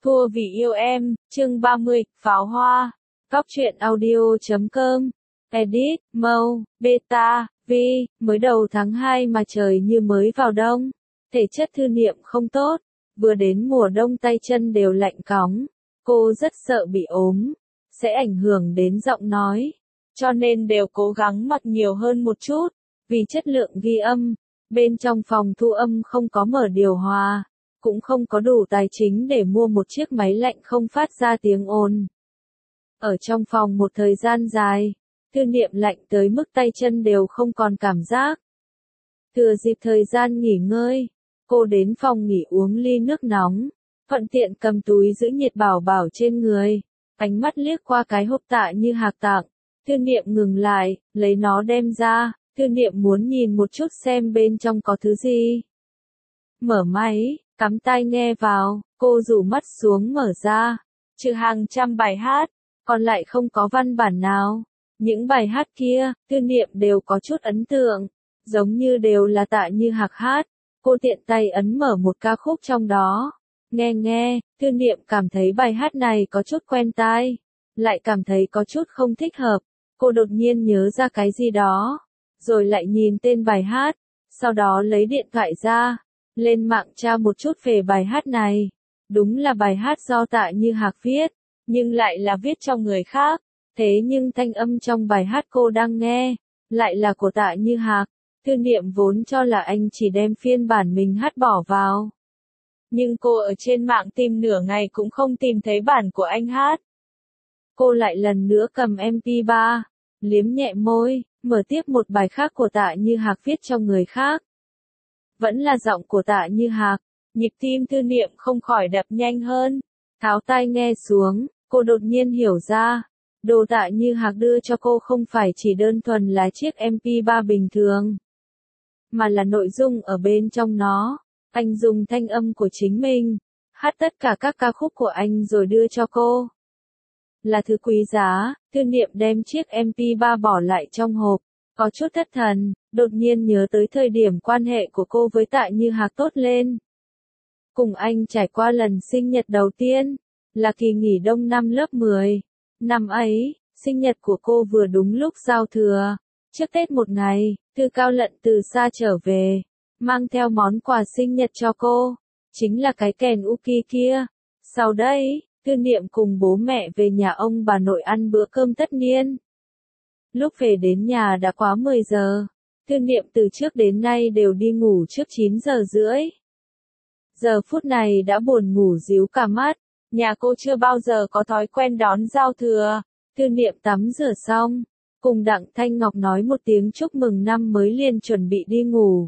Thua vì yêu em, chương 30, pháo hoa. Góc truyện audio.com. Edit, Mâu, Beta, Vi, mới đầu tháng 2 mà trời như mới vào đông. Thể chất Thư Niệm không tốt, vừa đến mùa đông tay chân đều lạnh cóng. Cô rất sợ bị ốm, sẽ ảnh hưởng đến giọng nói. Cho nên đều cố gắng mặc nhiều hơn một chút, vì chất lượng ghi âm. Bên trong phòng thu âm không có mở điều hòa, cũng không có đủ tài chính để mua một chiếc máy lạnh không phát ra tiếng ồn. Ở trong phòng một thời gian dài, Thư Niệm lạnh tới mức tay chân đều không còn cảm giác. Thừa dịp thời gian nghỉ ngơi, cô đến phòng nghỉ uống ly nước nóng, thuận tiện cầm túi giữ nhiệt bảo bảo trên người, ánh mắt liếc qua cái hộp Tạ Như Hạc tặng. Thư Niệm ngừng lại, lấy nó đem ra, Thư Niệm muốn nhìn một chút xem bên trong có thứ gì. Mở máy, cắm tai nghe vào, cô rủ mắt xuống mở ra, trừ hàng trăm bài hát, còn lại không có văn bản nào. Những bài hát kia, Thư Niệm đều có chút ấn tượng, giống như đều là Tạ Như Hạc hát. Cô tiện tay ấn mở một ca khúc trong đó. Nghe, Thư Niệm cảm thấy bài hát này có chút quen tai, lại cảm thấy có chút không thích hợp. Cô đột nhiên nhớ ra cái gì đó, rồi lại nhìn tên bài hát, sau đó lấy điện thoại ra, lên mạng tra một chút về bài hát này. Đúng là bài hát do Tạ Như Hạc viết, nhưng lại là viết cho người khác. Thế nhưng thanh âm trong bài hát cô đang nghe, lại là của Tạ Như Hạc. Thư Niệm vốn cho là anh chỉ đem phiên bản mình hát bỏ vào. Nhưng cô ở trên mạng tìm nửa ngày cũng không tìm thấy bản của anh hát. Cô lại lần nữa cầm MP3, liếm nhẹ môi, mở tiếp một bài khác của Tạ Như Hạc viết cho người khác. Vẫn là giọng của Tạ Như Hạc, nhịp tim Thư Niệm không khỏi đập nhanh hơn. Tháo tai nghe xuống, cô đột nhiên hiểu ra, đồ Tạ Như Hạc đưa cho cô không phải chỉ đơn thuần là chiếc MP3 bình thường, mà là nội dung ở bên trong nó. Anh dùng thanh âm của chính mình, hát tất cả các ca khúc của anh rồi đưa cho cô. Là thứ quý giá. Thư Niệm đem chiếc MP3 bỏ lại trong hộp, có chút thất thần, đột nhiên nhớ tới thời điểm quan hệ của cô với Tạ Như Hạc tốt lên. Cùng anh trải qua lần sinh nhật đầu tiên, là kỳ nghỉ đông năm lớp 10. Năm ấy, sinh nhật của cô vừa đúng lúc giao thừa. Trước Tết một ngày, Thư Cao Lận từ xa trở về, mang theo món quà sinh nhật cho cô, chính là cái kèn uki kia. Sau đây, Thư Niệm cùng bố mẹ về nhà ông bà nội ăn bữa cơm tất niên. Lúc về đến nhà đã quá 10 giờ, Thư Niệm từ trước đến nay đều đi ngủ trước 9 giờ rưỡi. Giờ phút này đã buồn ngủ ríu cả mắt, nhà cô chưa bao giờ có thói quen đón giao thừa. Thư Niệm tắm rửa xong, cùng Đặng Thanh Ngọc nói một tiếng chúc mừng năm mới liền chuẩn bị đi ngủ.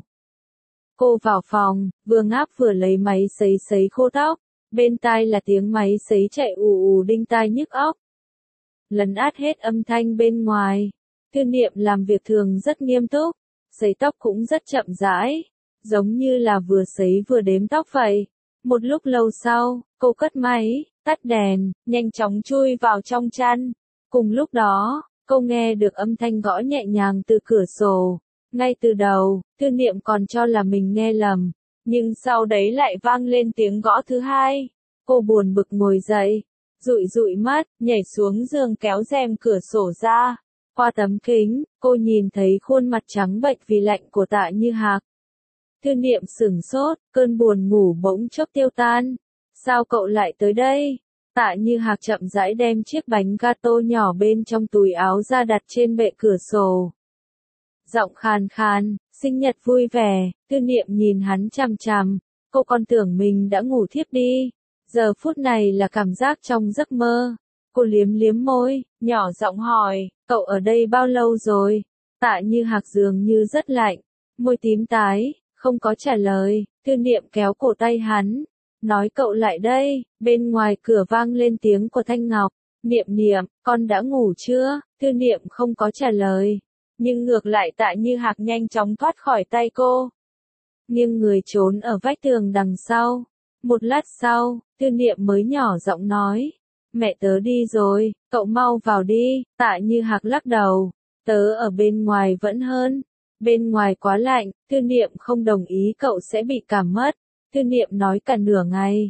Cô vào phòng, vừa ngáp vừa lấy máy sấy khô tóc, bên tai là tiếng máy sấy chạy ù ù đinh tai nhức óc. Lấn át hết âm thanh bên ngoài, Thư Niệm làm việc thường rất nghiêm túc, sấy tóc cũng rất chậm rãi, giống như là vừa sấy vừa đếm tóc vậy. Một lúc lâu sau, cô cất máy, tắt đèn, nhanh chóng chui vào trong chăn. Cùng lúc đó, cô nghe được âm thanh gõ nhẹ nhàng từ cửa sổ. Ngay từ đầu, Thư Niệm còn cho là mình nghe lầm, nhưng sau đấy lại vang lên tiếng gõ thứ hai. Cô buồn bực ngồi dậy, dụi mắt, nhảy xuống giường kéo rèm cửa sổ ra. Qua tấm kính, cô nhìn thấy khuôn mặt trắng bệch vì lạnh của Tạ Như Hạc. Thư Niệm sửng sốt, cơn buồn ngủ bỗng chốc tiêu tan. Sao cậu lại tới đây? Tạ Như Hạc chậm rãi đem chiếc bánh gato nhỏ bên trong túi áo ra đặt trên bệ cửa sổ. Giọng khàn khàn, sinh nhật vui vẻ. Thư Niệm nhìn hắn chằm chằm, cô còn tưởng mình đã ngủ thiếp đi. Giờ phút này là cảm giác trong giấc mơ. Cô liếm môi, nhỏ giọng hỏi, cậu ở đây bao lâu rồi? Tạ Như Hạc dường như rất lạnh, môi tím tái, không có trả lời. Thư Niệm kéo cổ tay hắn, nói cậu lại đây. Bên ngoài cửa vang lên tiếng của Thanh Ngọc. Niệm, con đã ngủ chưa? Thư Niệm không có trả lời, nhưng ngược lại Tạ Như Hạc nhanh chóng thoát khỏi tay cô, nghiêng người trốn ở vách tường đằng sau. Một lát sau, Thư Niệm mới nhỏ giọng nói, mẹ tớ đi rồi, cậu mau vào đi. Tạ Như Hạc lắc đầu, tớ ở bên ngoài vẫn hơn, bên ngoài quá lạnh. Thư Niệm không đồng ý cậu sẽ bị cảm mất. Thư Niệm nói cả nửa ngày,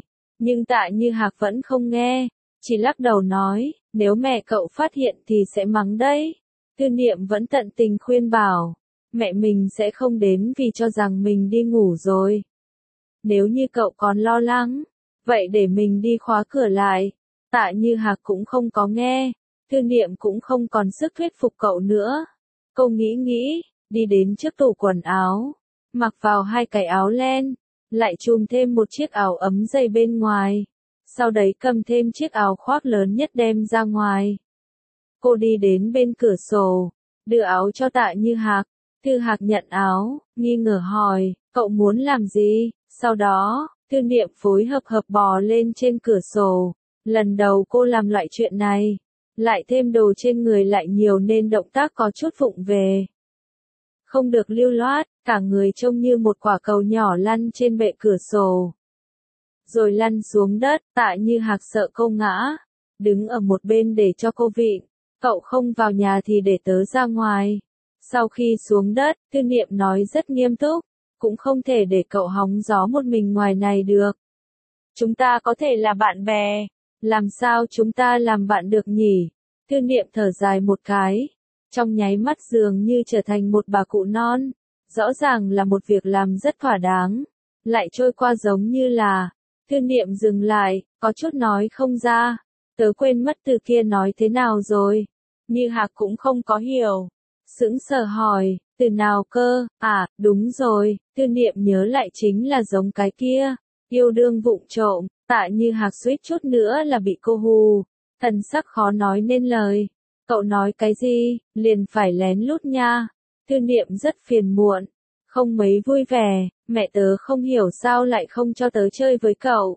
Nhưng Tạ Như Hạc vẫn không nghe, chỉ lắc đầu nói, nếu mẹ cậu phát hiện thì sẽ mắng đấy. Tư Niệm vẫn tận tình khuyên bảo, mẹ mình sẽ không đến vì cho rằng mình đi ngủ rồi. Nếu như cậu còn lo lắng, vậy để mình đi khóa cửa lại. Tạ Như Hạc cũng không có nghe, Tư Niệm cũng không còn sức thuyết phục cậu nữa. Cô nghĩ, đi đến trước tủ quần áo, mặc vào 2 cái áo len, lại chùm thêm một chiếc áo ấm dày bên ngoài. Sau đấy cầm thêm chiếc áo khoác lớn nhất đem ra ngoài. Cô đi đến bên cửa sổ, đưa áo cho Tạ Như Hạc. Tư Hạc nhận áo, nghi ngờ hỏi, cậu muốn làm gì? Sau đó, Tư Niệm phối hợp bò lên trên cửa sổ. Lần đầu cô làm loại chuyện này, lại thêm đồ trên người lại nhiều nên động tác có chút vụng về. Không được lưu loát, cả người trông như một quả cầu nhỏ lăn trên bệ cửa sổ. Rồi lăn xuống đất, Tạ Như Hạc sợ cô ngã, đứng ở một bên để cho cô vịn. Cậu không vào nhà thì để tớ ra ngoài. Sau khi xuống đất, Tư Niệm nói rất nghiêm túc, cũng không thể để cậu hóng gió một mình ngoài này được. Chúng ta có thể là bạn bè, làm sao chúng ta làm bạn được nhỉ? Tư Niệm thở dài một cái, trong nháy mắt dường như trở thành một bà cụ non. Rõ ràng là một việc làm rất thỏa đáng, lại trôi qua giống như là. Tư Niệm dừng lại, có chút nói không ra. Tớ quên mất từ kia nói thế nào rồi. Như Hạc cũng không có hiểu. Sững sờ hỏi, từ nào cơ? À, đúng rồi, Tư Niệm nhớ lại chính là giống cái kia. Yêu đương vụng trộm. Tạ Như Hạc suýt chút nữa là bị cô hù. Thần sắc khó nói nên lời. Cậu nói cái gì, liền phải lén lút nha. Tư Niệm rất phiền muộn, không mấy vui vẻ, mẹ tớ không hiểu sao lại không cho tớ chơi với cậu.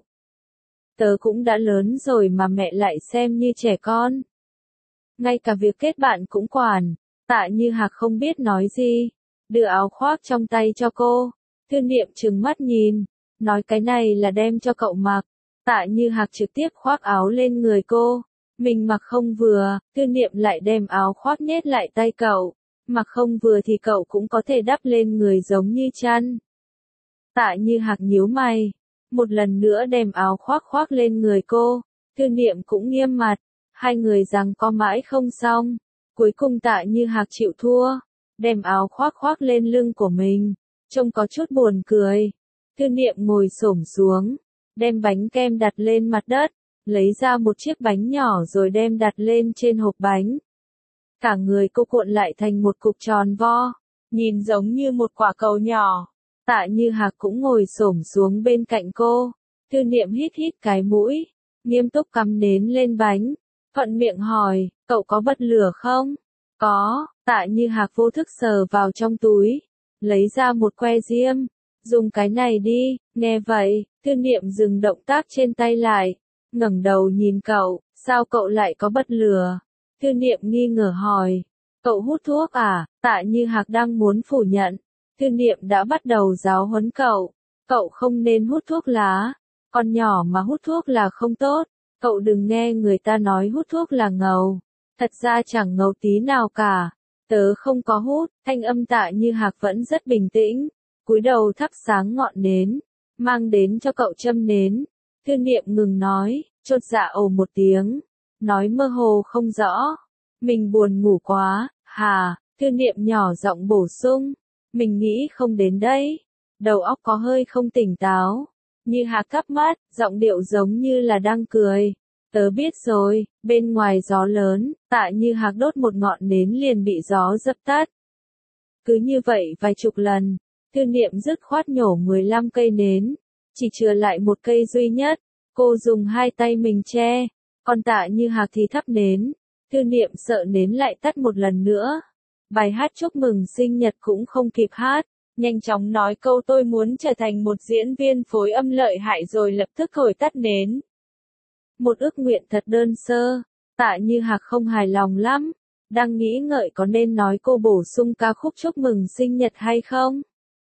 Tớ cũng đã lớn rồi mà mẹ lại xem như trẻ con. Ngay cả việc kết bạn cũng quản. Tạ Như Hạc không biết nói gì, đưa áo khoác trong tay cho cô. Tư Niệm trừng mắt nhìn, nói cái này là đem cho cậu mặc. Tạ Như Hạc trực tiếp khoác áo lên người cô. Mình mặc không vừa, Tư Niệm lại đem áo khoác nhét lại tay cậu. Mặc không vừa thì cậu cũng có thể đắp lên người giống như chăn. Tạ Như Hạc nhíu mày, một lần nữa đem áo khoác khoác lên người cô. Tư Niệm cũng nghiêm mặt, hai người giằng co mãi không xong. Cuối cùng Tạ Như Hạc chịu thua, đem áo khoác khoác lên lưng của mình, trông có chút buồn cười. Tư Niệm ngồi xổm xuống, đem bánh kem đặt lên mặt đất, lấy ra một chiếc bánh nhỏ rồi đem đặt lên trên hộp bánh. Cả người cô cuộn lại thành một cục tròn vo, nhìn giống như một quả cầu nhỏ. Tạ Như Hạc cũng ngồi xổm xuống bên cạnh cô. Tư Niệm hít hít cái mũi, nghiêm túc cắm nến lên bánh, thuận miệng hỏi, cậu có bật lửa không? Có. Tạ Như Hạc vô thức sờ vào trong túi, lấy ra một que diêm, dùng cái này đi. Nghe vậy, Tư Niệm dừng động tác trên tay lại, ngẩng đầu nhìn cậu, sao cậu lại có bật lửa? Tư Niệm nghi ngờ hỏi, cậu hút thuốc à? Tạ Như Hạc đang muốn phủ nhận, Tư Niệm đã bắt đầu giáo huấn cậu không nên hút thuốc lá, con nhỏ mà hút thuốc là không tốt, cậu đừng nghe người ta nói hút thuốc là ngầu, thật ra chẳng ngầu tí nào cả, tớ không có hút. Thanh âm Tạ Như Hạc vẫn rất bình tĩnh, cúi đầu thắp sáng ngọn nến, mang đến cho cậu châm nến. Tư Niệm ngừng nói, chột dạ ồ một tiếng, nói mơ hồ không rõ, mình buồn ngủ quá. Hà. Tư Niệm nhỏ giọng bổ sung, mình nghĩ không đến đấy, đầu óc có hơi không tỉnh táo. Như Hạc cắp mắt, giọng điệu giống như là đang cười. Tớ biết rồi. Bên ngoài gió lớn, Tạ Như Hạc đốt một ngọn nến liền bị gió dập tắt. Cứ như vậy vài chục lần, Tư Niệm dứt khoát nhổ 15 cây nến, chỉ chừa lại một cây duy nhất. Cô dùng hai tay mình che, còn Tạ Như Hạc thì thắp nến. Tư Niệm sợ nến lại tắt một lần nữa. Bài hát chúc mừng sinh nhật cũng không kịp hát, nhanh chóng nói câu tôi muốn trở thành một diễn viên phối âm lợi hại rồi lập tức thổi tắt nến. Một ước nguyện thật đơn sơ. Tạ Như Hạc không hài lòng lắm, đang nghĩ ngợi có nên nói cô bổ sung ca khúc chúc mừng sinh nhật hay không.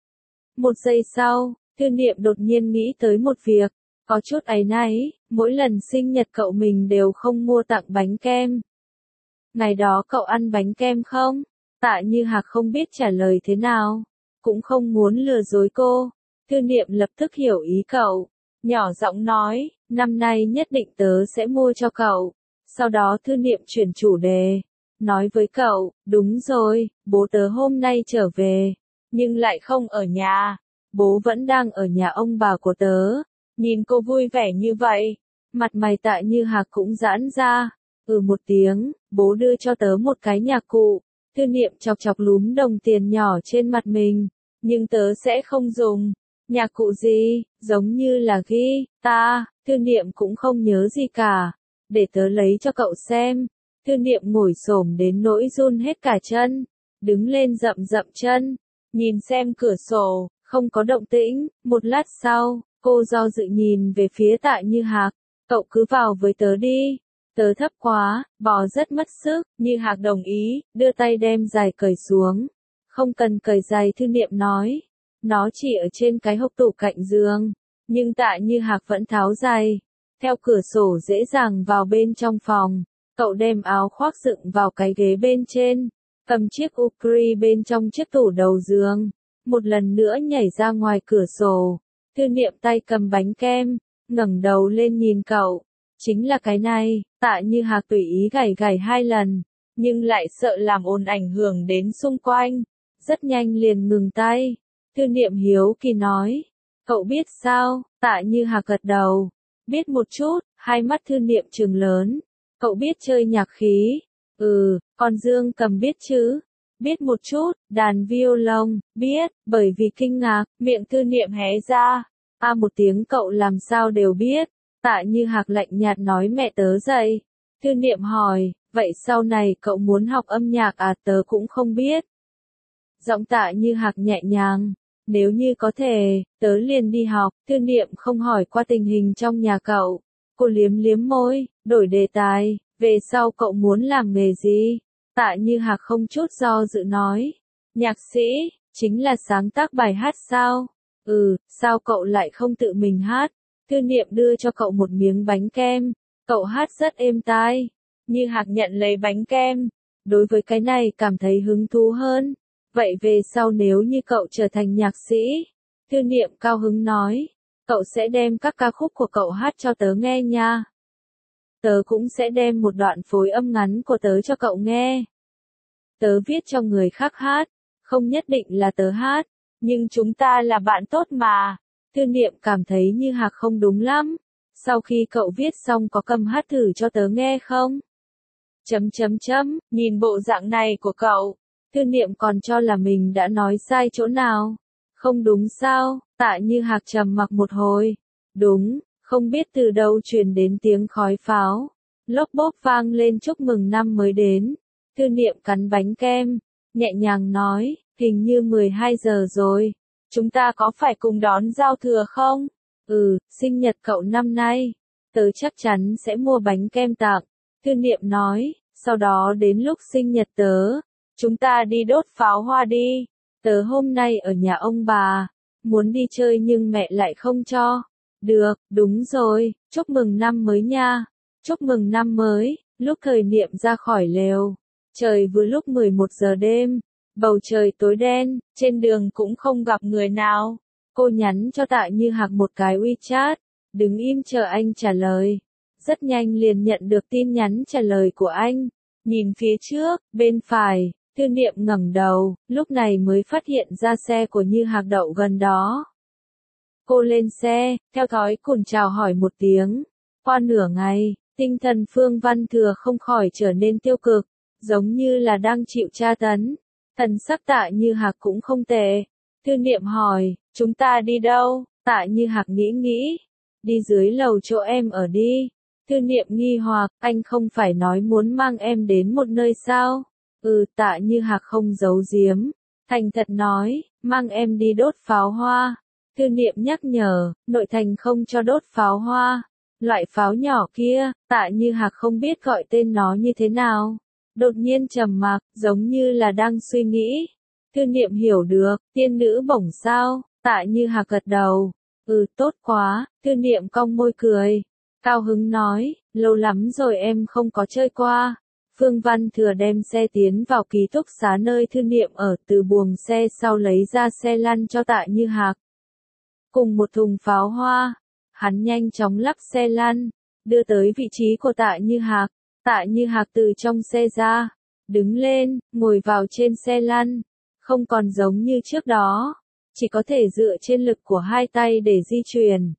Một giây sau, Tư Niệm đột nhiên nghĩ tới một việc, có chút áy náy, mỗi lần sinh nhật cậu mình đều không mua tặng bánh kem. Ngày đó cậu ăn bánh kem không? Tạ Như Hạc không biết trả lời thế nào, cũng không muốn lừa dối cô. Tư Niệm lập tức hiểu ý cậu, nhỏ giọng nói, năm nay nhất định tớ sẽ mua cho cậu. Sau đó Thư Niệm chuyển chủ đề, nói với cậu, đúng rồi, bố tớ hôm nay trở về, nhưng lại không ở nhà. Bố vẫn đang ở nhà ông bà của tớ. Nhìn cô vui vẻ như vậy, mặt mày Tạ Như Hạc cũng giãn ra. Một tiếng, bố đưa cho tớ một cái nhạc cụ. Thư Niệm chọc chọc lúm đồng tiền nhỏ trên mặt mình, nhưng tớ sẽ không dùng. Nhạc cụ gì, giống như là guitar. Thư Niệm cũng không nhớ gì cả. Để tớ lấy cho cậu xem. Thư Niệm ngồi xổm đến nỗi run hết cả chân, đứng lên rậm rậm chân, nhìn xem cửa sổ, không có động tĩnh. Một lát sau, cô do dự nhìn về phía Tạ Như Hạc, cậu cứ vào với tớ đi. Tớ thấp quá, bò rất mất sức. Như Hạc đồng ý, đưa tay đem giày cởi xuống. Không cần cởi giày, Thư Niệm nói. Nó chỉ ở trên cái hộc tủ cạnh giường. Nhưng Tạ Như Hạc vẫn tháo giày. Theo cửa sổ dễ dàng vào bên trong phòng. Cậu đem áo khoác dựng vào cái ghế bên trên. Cầm chiếc ukri bên trong chiếc tủ đầu giường. Một lần nữa nhảy ra ngoài cửa sổ. Thư Niệm tay cầm bánh kem, ngẩng đầu lên nhìn cậu. Chính là cái này. Tạ Như Hạc tùy ý gảy gảy 2 lần, nhưng lại sợ làm ồn ảnh hưởng đến xung quanh. Rất nhanh liền ngừng tay. Thư Niệm hiếu kỳ nói, cậu biết sao? Tạ Như Hạc gật đầu. Biết một chút. Hai mắt Thư Niệm trừng lớn. Cậu biết chơi nhạc khí? Con dương cầm biết chứ? Biết một chút. Đàn violon, biết. Bởi vì kinh ngạc, miệng Thư Niệm hé ra. Một tiếng cậu làm sao đều biết. Tạ Như Hạc lạnh nhạt nói mẹ tớ dạy. Thư Niệm hỏi, vậy sau này cậu muốn học âm nhạc tớ cũng không biết. Giọng Tạ Như Hạc nhẹ nhàng. Nếu như có thể, tớ liền đi học. Thư Niệm không hỏi qua tình hình trong nhà cậu. Cô liếm liếm môi, đổi đề tài. Về sau cậu muốn làm nghề gì? Tạ Như Hạc không chút do dự nói. Nhạc sĩ, chính là sáng tác bài hát sao? Sao cậu lại không tự mình hát? Thư Niệm đưa cho cậu một miếng bánh kem. Cậu hát rất êm tai. Như Hạc nhận lấy bánh kem. Đối với cái này cảm thấy hứng thú hơn. Vậy về sau nếu như cậu trở thành nhạc sĩ, Thư Niệm cao hứng nói, cậu sẽ đem các ca khúc của cậu hát cho tớ nghe nha. Tớ cũng sẽ đem một đoạn phối âm ngắn của tớ cho cậu nghe. Tớ viết cho người khác hát, không nhất định là tớ hát, nhưng chúng ta là bạn tốt mà. Thư Niệm cảm thấy Như Hạc không đúng lắm. Sau khi cậu viết xong có cầm hát thử cho tớ nghe không? Nhìn bộ dạng này của cậu, Thư Niệm còn cho là mình đã nói sai chỗ nào. Không đúng sao? Tạ Như Hạc trầm mặc một hồi. Đúng, không biết từ đâu truyền đến tiếng khói pháo. Lốp bốp vang lên chúc mừng năm mới đến. Thư Niệm cắn bánh kem, nhẹ nhàng nói, hình như 12 giờ rồi. Chúng ta có phải cùng đón giao thừa không? Sinh nhật cậu năm nay. Tớ chắc chắn sẽ mua bánh kem tặng. Thư Niệm nói, sau đó đến lúc sinh nhật tớ, chúng ta đi đốt pháo hoa đi. Tớ hôm nay ở nhà ông bà, muốn đi chơi nhưng mẹ lại không cho. Được, đúng rồi, chúc mừng năm mới nha. Chúc mừng năm mới. Lúc Thời Niệm ra khỏi lều, trời vừa lúc 11 giờ đêm, bầu trời tối đen, trên đường cũng không gặp người nào. Cô nhắn cho Tạ Như Hạc một cái WeChat, đứng im chờ anh trả lời. Rất nhanh liền nhận được tin nhắn trả lời của anh. Nhìn phía trước, bên phải, Thư Niệm ngẩng đầu, lúc này mới phát hiện ra xe của Như Hạc đậu gần đó. Cô lên xe, theo thói cùn chào hỏi một tiếng. Qua nửa ngày, tinh thần Phương Văn Thừa không khỏi trở nên tiêu cực, giống như là đang chịu tra tấn. Thần sắc Tạ Như Hạc cũng không tệ. Thư Niệm hỏi, chúng ta đi đâu? Tạ Như Hạc nghĩ. Đi dưới lầu chỗ em ở đi. Thư Niệm nghi hoặc, anh không phải nói muốn mang em đến một nơi sao? Tạ Như Hạc không giấu giếm, thành thật nói, mang em đi đốt pháo hoa. Thư Niệm nhắc nhở, nội thành không cho đốt pháo hoa. Loại pháo nhỏ kia, Tạ Như Hạc không biết gọi tên nó như thế nào. Đột nhiên trầm mặc, giống như là đang suy nghĩ. Thư Niệm hiểu được, tiên nữ bổng sao? Tạ Như Hạc gật đầu. Tốt quá. Thư Niệm cong môi cười. Cao hứng nói, lâu lắm rồi em không có chơi qua. Phương Văn Thừa đem xe tiến vào ký túc xá nơi Thư Niệm ở, từ buồng xe sau lấy ra xe lăn cho Tạ Như Hạc. Cùng một thùng pháo hoa. Hắn nhanh chóng lắc xe lăn, đưa tới vị trí của Tạ Như Hạc. Tạ Như Hạc từ trong xe ra, đứng lên, ngồi vào trên xe lăn, không còn giống như trước đó, chỉ có thể dựa trên lực của hai tay để di chuyển.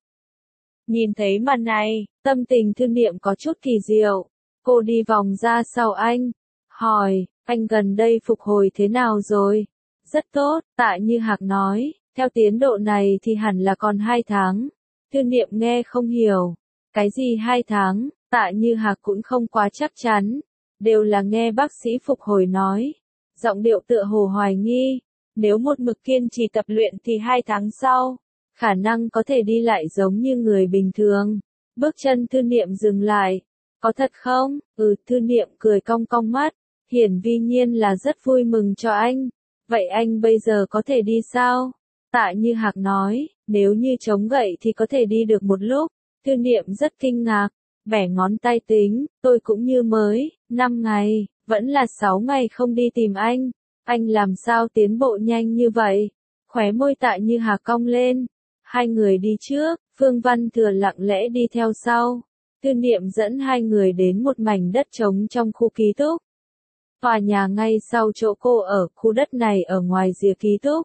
Nhìn thấy màn này, tâm tình Thư Niệm có chút kỳ diệu, cô đi vòng ra sau anh, hỏi, anh gần đây phục hồi thế nào rồi? Rất tốt, Tạ Như Hạc nói, theo tiến độ này thì hẳn là còn 2 tháng. Thư Niệm nghe không hiểu, cái gì 2 tháng, Tạ Như Hạc cũng không quá chắc chắn, đều là nghe bác sĩ phục hồi nói, giọng điệu tựa hồ hoài nghi, nếu một mực kiên trì tập luyện thì 2 tháng sau, khả năng có thể đi lại giống như người bình thường. Bước chân Thư Niệm dừng lại, có thật không? Thư Niệm cười cong cong mắt, hiển vi nhiên là rất vui mừng cho anh, vậy anh bây giờ có thể đi sao? Tạ Như Hạc nói, nếu như chống gậy thì có thể đi được một lúc. Thư Niệm rất kinh ngạc, bẻ ngón tay tính, tôi cũng như mới, 5 ngày, vẫn là 6 ngày không đi tìm anh làm sao tiến bộ nhanh như vậy? Khóe môi Tạ Như Hạc cong lên, hai người đi trước, Phương Văn Thừa lặng lẽ đi theo sau. Thư Niệm dẫn hai người đến một mảnh đất trống trong khu ký túc. Tòa nhà ngay sau chỗ cô ở, khu đất này ở ngoài rìa ký túc.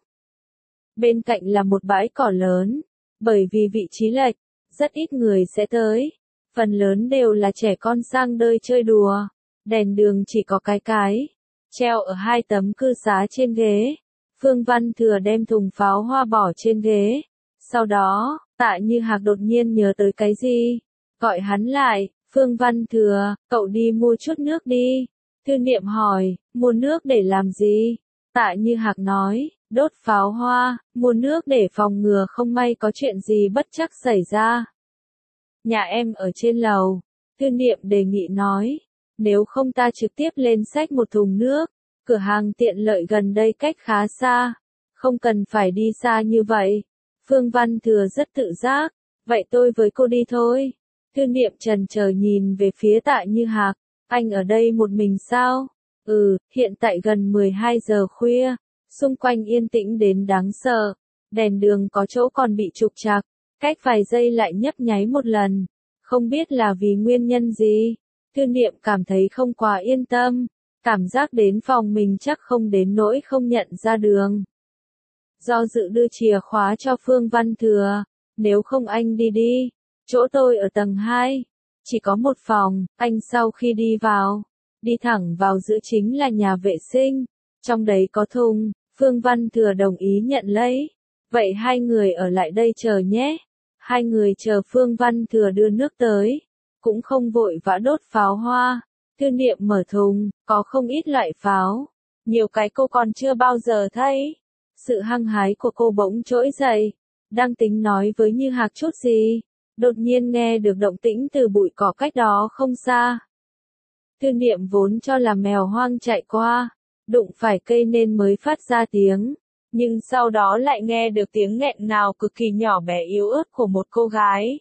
Bên cạnh là một bãi cỏ lớn, bởi vì vị trí lệch, rất ít người sẽ tới. Phần lớn đều là trẻ con sang đây chơi đùa. Đèn đường chỉ có cái, treo ở 2 tấm cư xá trên ghế. Phương Văn Thừa đem thùng pháo hoa bỏ trên ghế. Sau đó, Tạ Như Hạc đột nhiên nhớ tới cái gì, gọi hắn lại, Phương Văn Thừa, cậu đi mua chút nước đi. Thư Niệm hỏi, mua nước để làm gì? Tạ Như Hạc nói, đốt pháo hoa, mua nước để phòng ngừa không may có chuyện gì bất trắc xảy ra. Nhà em ở trên lầu, Thư Niệm đề nghị nói, nếu không ta trực tiếp lên xách một thùng nước, cửa hàng tiện lợi gần đây cách khá xa, không cần phải đi xa như vậy. Phương Văn Thừa rất tự giác, vậy tôi với cô đi thôi. Thư Niệm chần chờ nhìn về phía Tạ Như Hạc, anh ở đây một mình sao? Hiện tại gần 12 giờ khuya, xung quanh yên tĩnh đến đáng sợ, đèn đường có chỗ còn bị trục trặc, cách vài giây lại nhấp nháy một lần, không biết là vì nguyên nhân gì. Thư Niệm cảm thấy không quá yên tâm, cảm giác đến phòng mình chắc không đến nỗi không nhận ra đường. Do dự đưa chìa khóa cho Phương Văn Thừa, nếu không anh đi, chỗ tôi ở tầng 2, chỉ có một phòng, anh sau khi đi vào, đi thẳng vào giữa chính là nhà vệ sinh, trong đấy có thùng. Phương Văn Thừa đồng ý nhận lấy, vậy hai người ở lại đây chờ nhé. Hai người chờ Phương Văn Thừa đưa nước tới, cũng không vội vã đốt pháo hoa. Thư Niệm mở thùng, có không ít loại pháo, nhiều cái cô còn chưa bao giờ thấy. Sự hăng hái của cô bỗng trỗi dậy, đang tính nói với Như Hạc chút gì, đột nhiên nghe được động tĩnh từ bụi cỏ cách đó không xa. Thư Niệm vốn cho là mèo hoang chạy qua, đụng phải cây nên mới phát ra tiếng, nhưng sau đó lại nghe được tiếng nghẹn ngào cực kỳ nhỏ bé yếu ớt của một cô gái.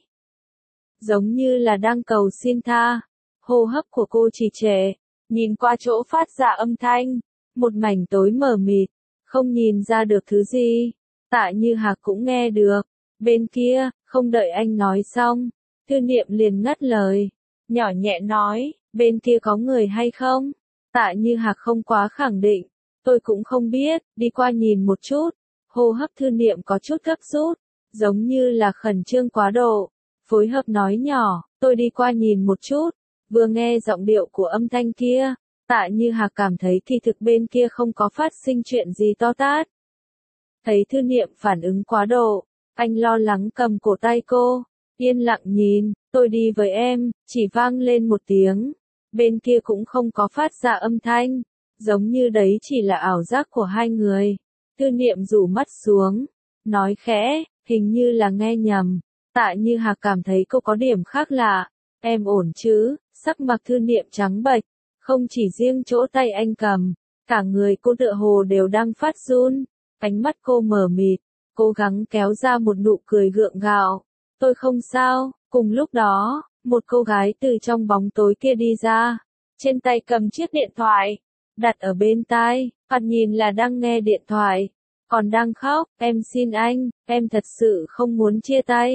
Giống như là đang cầu xin tha, hô hấp của cô trì trệ, nhìn qua chỗ phát ra âm thanh, một mảnh tối mờ mịt, không nhìn ra được thứ gì. Tạ Như Hạc cũng nghe được, bên kia, không đợi anh nói xong, Thư Niệm liền ngắt lời, nhỏ nhẹ nói, bên kia có người hay không? Tạ Như Hạc không quá khẳng định, tôi cũng không biết, đi qua nhìn một chút. Hô hấp Thư Niệm có chút gấp rút, giống như là khẩn trương quá độ, phối hợp nói nhỏ, tôi đi qua nhìn một chút. Vừa nghe giọng điệu của âm thanh kia, Tạ Như Hạc cảm thấy kỳ thực bên kia không có phát sinh chuyện gì to tát. Thấy Thư Niệm phản ứng quá độ, anh lo lắng cầm cổ tay cô, yên lặng nhìn, tôi đi với em, chỉ vang lên một tiếng. Bên kia cũng không có phát ra âm thanh, giống như đấy chỉ là ảo giác của hai người. Thư Niệm rủ mắt xuống, nói khẽ, hình như là nghe nhầm. Tạ Như Hạc cảm thấy cô có điểm khác lạ, em ổn chứ? Sắc mặt Thư Niệm trắng bệch, không chỉ riêng chỗ tay anh cầm, cả người cô tựa hồ đều đang phát run, ánh mắt cô mờ mịt, cố gắng kéo ra một nụ cười gượng gạo. Tôi không sao. Cùng lúc đó, một cô gái từ trong bóng tối kia đi ra, trên tay cầm chiếc điện thoại, đặt ở bên tai, thoạt nhìn là đang nghe điện thoại, còn đang khóc, em xin anh, em thật sự không muốn chia tay.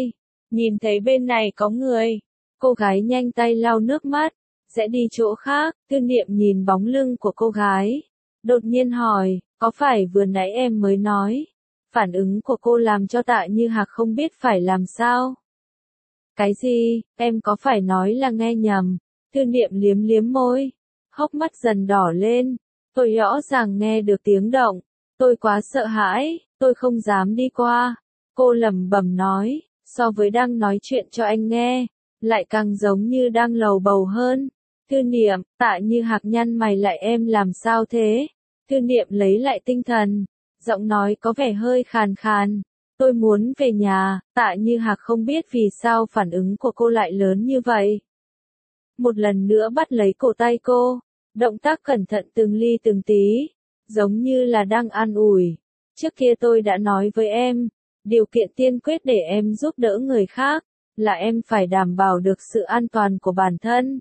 nhìn thấy bên này có người. Cô gái nhanh tay lau nước mắt, sẽ đi chỗ khác. Tư Niệm nhìn bóng lưng của cô gái, đột nhiên hỏi, có phải vừa nãy em mới nói? Phản ứng của cô làm cho Tạ Như Hạc không biết phải làm sao. Cái gì, em có phải nói là nghe nhầm? Tư Niệm liếm liếm môi, hốc mắt dần đỏ lên. Tôi rõ ràng nghe được tiếng động. Tôi quá sợ hãi, tôi không dám đi qua. Cô lẩm bẩm nói, so với đang nói chuyện cho anh nghe, lại càng giống như đang lầu bầu hơn. Tư Niệm, Tạ Như Hạc nhăn mày lại, em làm sao thế? Tư Niệm lấy lại tinh thần, giọng nói có vẻ hơi khàn khàn. Tôi muốn về nhà. Tạ Như Hạc không biết vì sao phản ứng của cô lại lớn như vậy. Một lần nữa bắt lấy cổ tay cô, động tác cẩn thận từng ly từng tí, giống như là đang an ủi. Trước kia tôi đã nói với em, điều kiện tiên quyết để em giúp đỡ người khác, là em phải đảm bảo được sự an toàn của bản thân.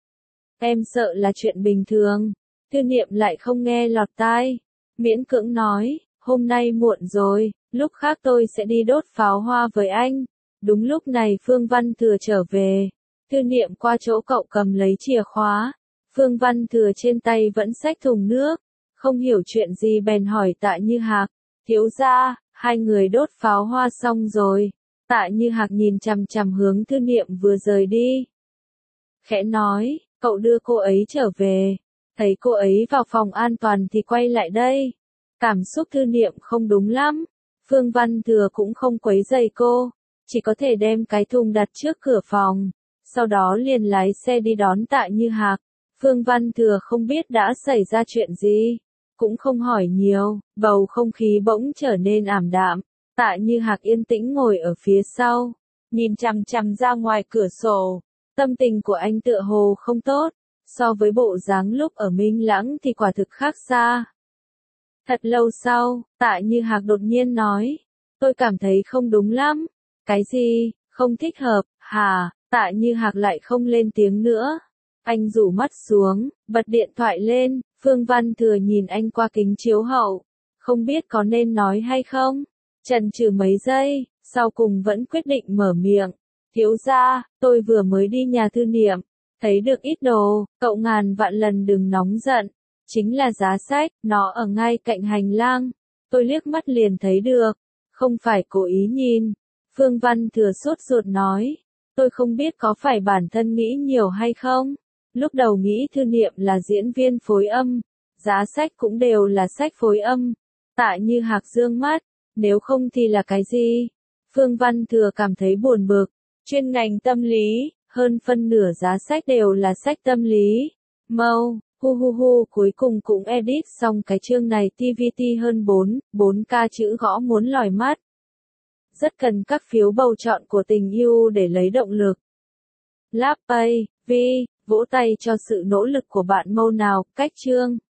Em sợ là chuyện bình thường. Tư Niệm lại không nghe lọt tai, miễn cưỡng nói, hôm nay muộn rồi, lúc khác tôi sẽ đi đốt pháo hoa với anh. Đúng lúc này Phương Văn Thừa trở về. Tư Niệm qua chỗ cậu cầm lấy chìa khóa. Phương Văn Thừa trên tay vẫn xách thùng nước, không hiểu chuyện gì bèn hỏi Tạ Như Hạc, thiếu gia, hai người đốt pháo hoa xong rồi. Tạ Như Hạc nhìn chằm chằm hướng Tư Niệm vừa rời đi. Khẽ nói, cậu đưa cô ấy trở về. Thấy cô ấy vào phòng an toàn thì quay lại đây. Cảm xúc Tư Niệm không đúng lắm. Phương Văn Thừa cũng không quấy rầy cô, chỉ có thể đem cái thùng đặt trước cửa phòng, sau đó liền lái xe đi đón Tạ Như Hạc. Phương Văn Thừa không biết đã xảy ra chuyện gì, cũng không hỏi nhiều, bầu không khí bỗng trở nên ảm đạm. Tạ Như Hạc yên tĩnh ngồi ở phía sau, nhìn chằm chằm ra ngoài cửa sổ. Tâm tình của anh tựa hồ không tốt, so với bộ dáng lúc ở Minh Lãng thì quả thực khác xa. Thật lâu sau, Tạ Như Hạc đột nhiên nói, tôi cảm thấy không đúng lắm. Cái gì, không thích hợp, hả? Tạ Như Hạc lại không lên tiếng nữa. Anh rủ mắt xuống, bật điện thoại lên. Phương Văn Thừa nhìn anh qua kính chiếu hậu, không biết có nên nói hay không. Chần chừ mấy giây, sau cùng vẫn quyết định mở miệng. Thiếu gia, tôi vừa mới đi nhà Tư Niệm, thấy được ít đồ, cậu ngàn vạn lần đừng nóng giận. Chính là giá sách, nó ở ngay cạnh hành lang. Tôi liếc mắt liền thấy được, không phải cố ý nhìn. Phương Văn Thừa sốt ruột nói, tôi không biết có phải bản thân nghĩ nhiều hay không. Lúc đầu nghĩ Tư Niệm là diễn viên phối âm, giá sách cũng đều là sách phối âm. Tạ Như Hạc dương mắt, nếu không thì là cái gì? Phương Văn Thừa cảm thấy buồn bực, chuyên ngành tâm lý, hơn phân nửa giá sách đều là sách tâm lý. Mau, cuối cùng cũng edit xong cái chương này TVT hơn 4K chữ gõ muốn lòi mắt. Rất cần các phiếu bầu chọn của tình yêu để lấy động lực. Lap Pay, vỗ tay cho sự nỗ lực của bạn Mâu nào, cách chương.